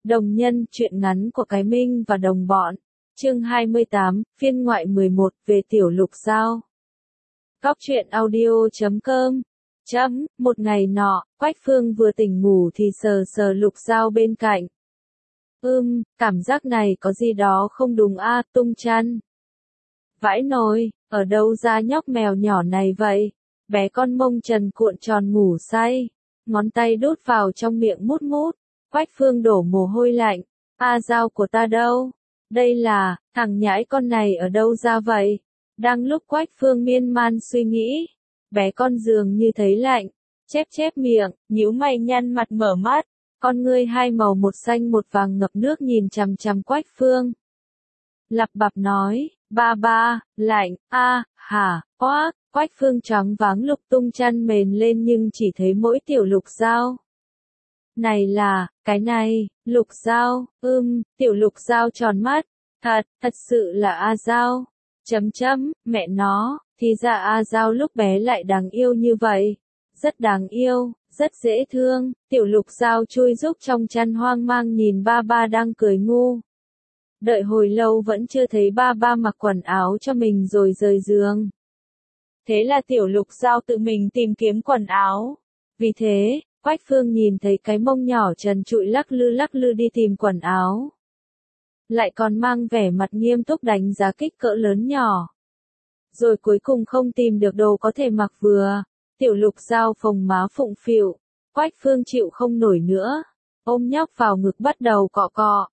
Đồng nhân, truyện ngắn của cái Minh và đồng bọn. Chương 28, phiên ngoại 11, về tiểu lục giao. Góc truyện audio.com. Một ngày nọ, Quách Phương vừa tỉnh ngủ thì sờ sờ lục giao bên cạnh. Cảm giác này có gì đó không đúng a, tung chăn. Vãi nồi, ở đâu ra nhóc mèo nhỏ này vậy? Bé con mông trần cuộn tròn ngủ say, ngón tay đút vào trong miệng mút mút. Quách Phương đổ mồ hôi lạnh. Dao của ta đâu? Đây là, thằng nhãi con này ở đâu ra vậy? Đang lúc Quách Phương miên man suy nghĩ, bé con dường như thấy lạnh, chép miệng, nhíu mày nhăn mặt mở mắt, con ngươi hai màu một xanh một vàng ngập nước nhìn chằm chằm Quách Phương. Lặp bặp nói, ba, lạnh, hả, Quách Phương choáng váng lục tung chăn mền lên nhưng chỉ thấy mỗi tiểu lục giao. Này là, cái này, lục giao, tiểu lục giao tròn mắt, thật sự là giao. Mẹ nó, thì ra giao lúc bé lại đáng yêu như vậy. Rất đáng yêu, rất dễ thương, tiểu lục giao chui rúc trong chăn hoang mang nhìn ba đang cười ngu. Đợi hồi lâu vẫn chưa thấy ba mặc quần áo cho mình rồi rời giường. Thế là tiểu lục giao tự mình tìm kiếm quần áo. Vì thế, Quách Phương nhìn thấy cái mông nhỏ trần trụi lắc lư đi tìm quần áo. Lại còn mang vẻ mặt nghiêm túc đánh giá kích cỡ lớn nhỏ. Rồi cuối cùng không tìm được đồ có thể mặc vừa. Tiểu lục giao phồng má phụng phịu. Quách Phương chịu không nổi nữa. Ôm nhóc vào ngực bắt đầu cọ cọ.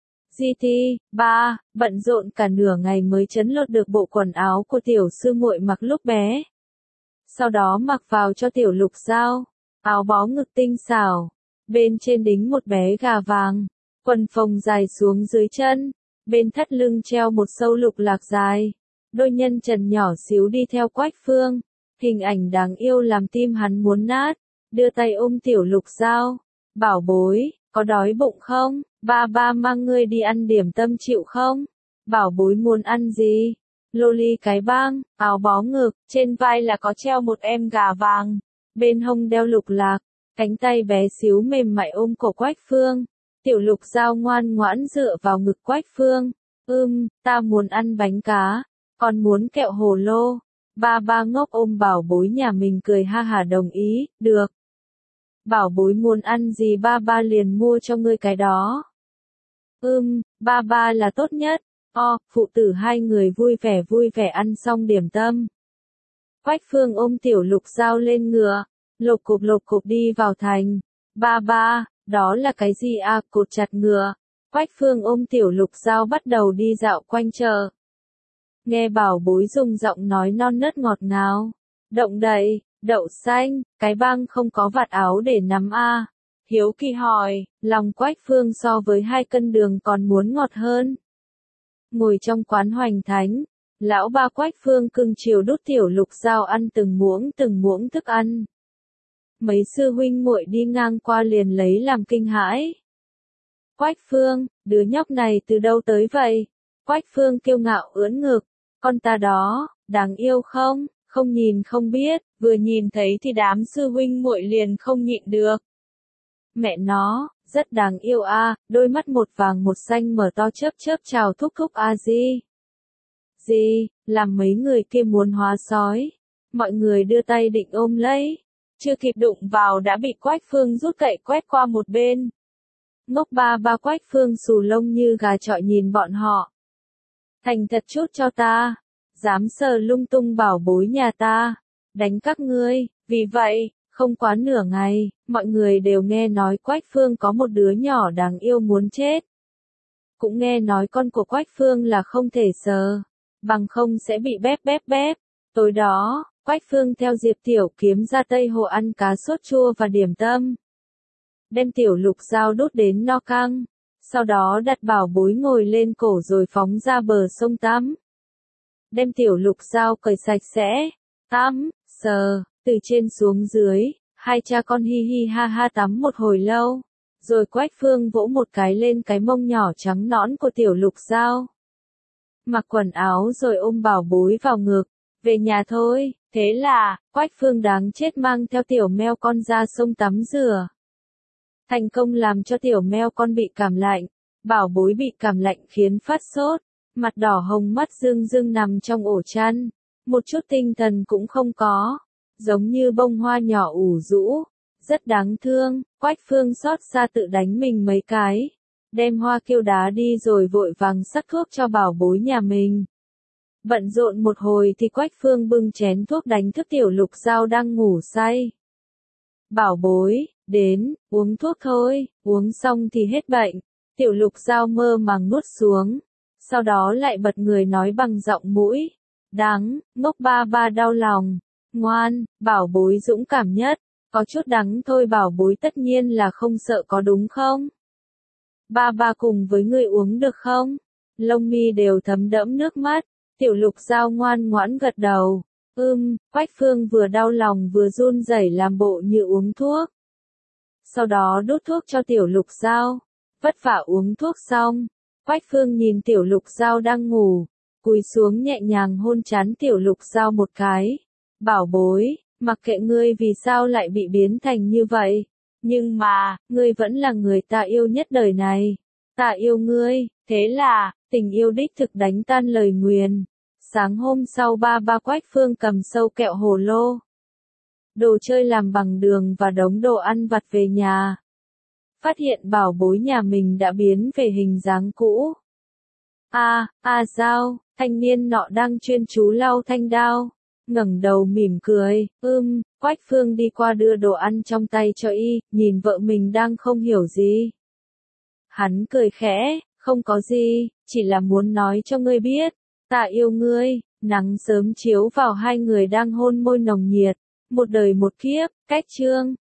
Ba, bận rộn cả nửa ngày mới trấn lột được bộ quần áo của tiểu sư muội mặc lúc bé. Sau đó mặc vào cho tiểu lục giao. Áo bó ngực tinh xảo, bên trên đính một bé gà vàng, quần phồng dài xuống dưới chân, bên thắt lưng treo một sâu lục lạc dài, đôi nhân trần nhỏ xíu đi theo Quách Phương, hình ảnh đáng yêu làm tim hắn muốn nát, đưa tay ôm tiểu lục giao, bảo bối, có đói bụng không, ba mang ngươi đi ăn điểm tâm chịu không, bảo bối muốn ăn gì, loli cái bang, áo bó ngực, trên vai là có treo một em gà vàng. Bên hông đeo lục lạc, cánh tay bé xíu mềm mại ôm cổ Quách Phương. Tiểu lục giao ngoan ngoãn dựa vào ngực Quách Phương. Ta muốn ăn bánh cá, còn muốn kẹo hồ lô. Ba ngốc ôm bảo bối nhà mình cười ha hả đồng ý, được. Bảo bối muốn ăn gì ba liền mua cho ngươi cái đó. Ba là tốt nhất. Phụ tử hai người vui vẻ ăn xong điểm tâm. Quách Phương ôm tiểu lục giao lên ngựa, lục cục đi vào thành. Ba, đó là cái gì cột chặt ngựa. Quách Phương ôm tiểu lục giao bắt đầu đi dạo quanh chợ. Nghe bảo bối dùng giọng nói non nớt ngọt ngào. Động đậy, đậu xanh, cái băng không có vạt áo để nắm Hiếu kỳ hỏi, lòng Quách Phương so với 2 cân đường còn muốn ngọt hơn. Ngồi trong quán hoành thánh. Lão ba Quách Phương cưng chiều đút tiểu lục giao ăn từng muỗng thức ăn. Mấy sư huynh muội đi ngang qua liền lấy làm kinh hãi. Quách Phương, đứa nhóc này từ đâu tới vậy? Quách Phương kiêu ngạo ưỡn ngực, con ta đó, đáng yêu không? Không nhìn không biết, vừa nhìn thấy thì đám sư huynh muội liền không nhịn được. Mẹ nó, rất đáng yêu đôi mắt một vàng một xanh mở to chớp chào thúc gì, làm mấy người kia muốn hóa sói. Mọi người đưa tay định ôm lấy. Chưa kịp đụng vào đã bị Quách Phương rút gậy quét qua một bên. Ngốc ba Quách Phương xù lông như gà chọi nhìn bọn họ. Thành thật chút cho ta. Dám sờ lung tung bảo bối nhà ta. Đánh các ngươi. Vì vậy, không quá nửa ngày, mọi người đều nghe nói Quách Phương có một đứa nhỏ đáng yêu muốn chết. Cũng nghe nói con của Quách Phương là không thể sờ. Bằng không sẽ bị bép. Tối đó, Quách Phương theo Diệp Tiểu Kiếm ra Tây Hồ ăn cá sốt chua và điểm tâm. Đem tiểu lục giao đút đến no căng. Sau đó đặt bảo bối ngồi lên cổ rồi phóng ra bờ sông tắm. Đem tiểu lục giao cởi sạch sẽ. Tắm, sờ, từ trên xuống dưới, hai cha con hi hi ha tắm một hồi lâu. Rồi Quách Phương vỗ một cái lên cái mông nhỏ trắng nõn của tiểu lục giao. Mặc quần áo rồi ôm bảo bối vào ngực, về nhà thôi. Thế là, Quách Phương đáng chết mang theo tiểu meo con ra sông tắm rửa. Thành công làm cho tiểu meo con bị cảm lạnh, Bảo bối bị cảm lạnh khiến phát sốt, mặt đỏ hồng mắt rưng rưng nằm trong ổ chăn, một chút tinh thần cũng không có, giống như bông hoa nhỏ ủ rũ, rất đáng thương. Quách Phương xót xa tự đánh mình mấy cái, đem hoa kêu đá đi rồi vội vàng sắc thuốc cho bảo bối nhà mình. Bận rộn một hồi thì Quách Phương bưng chén thuốc đánh thức Tiểu Lục Giao đang ngủ say. Bảo bối, đến, uống thuốc thôi, uống xong thì hết bệnh. Tiểu Lục Giao mơ màng nuốt xuống, sau đó lại bật người nói bằng giọng mũi đắng, ngốc ba ba đau lòng. Ngoan, bảo bối dũng cảm nhất, có chút đắng thôi bảo bối tất nhiên là không sợ có đúng không? Ba ba cùng với người uống được không? Lông mi đều thấm đẫm nước mắt, Tiểu Lục Giao ngoan ngoãn gật đầu. Quách Phương vừa đau lòng vừa run rẩy làm bộ như uống thuốc. Sau đó đút thuốc cho Tiểu Lục Giao, vất vả uống thuốc xong, Quách Phương nhìn Tiểu Lục Giao đang ngủ, cúi xuống nhẹ nhàng hôn trán Tiểu Lục Giao một cái. Bảo bối, mặc kệ ngươi vì sao lại bị biến thành như vậy, nhưng mà, ngươi vẫn là người ta yêu nhất đời này. Ta yêu ngươi, thế là, tình yêu đích thực đánh tan lời nguyền. Sáng hôm sau ba Quách Phương cầm sâu kẹo hồ lô, đồ chơi làm bằng đường và đống đồ ăn vặt về nhà. Phát hiện bảo bối nhà mình đã biến về hình dáng cũ. Giao, thanh niên nọ đang chuyên chú lau thanh đao, ngẩng đầu mỉm cười. Quách Phương đi qua đưa đồ ăn trong tay cho y, nhìn vợ mình đang không hiểu gì. Hắn cười khẽ, không có gì, chỉ là muốn nói cho ngươi biết, ta yêu ngươi. Nắng sớm chiếu vào hai người đang hôn môi nồng nhiệt, một đời một kiếp. Cách chương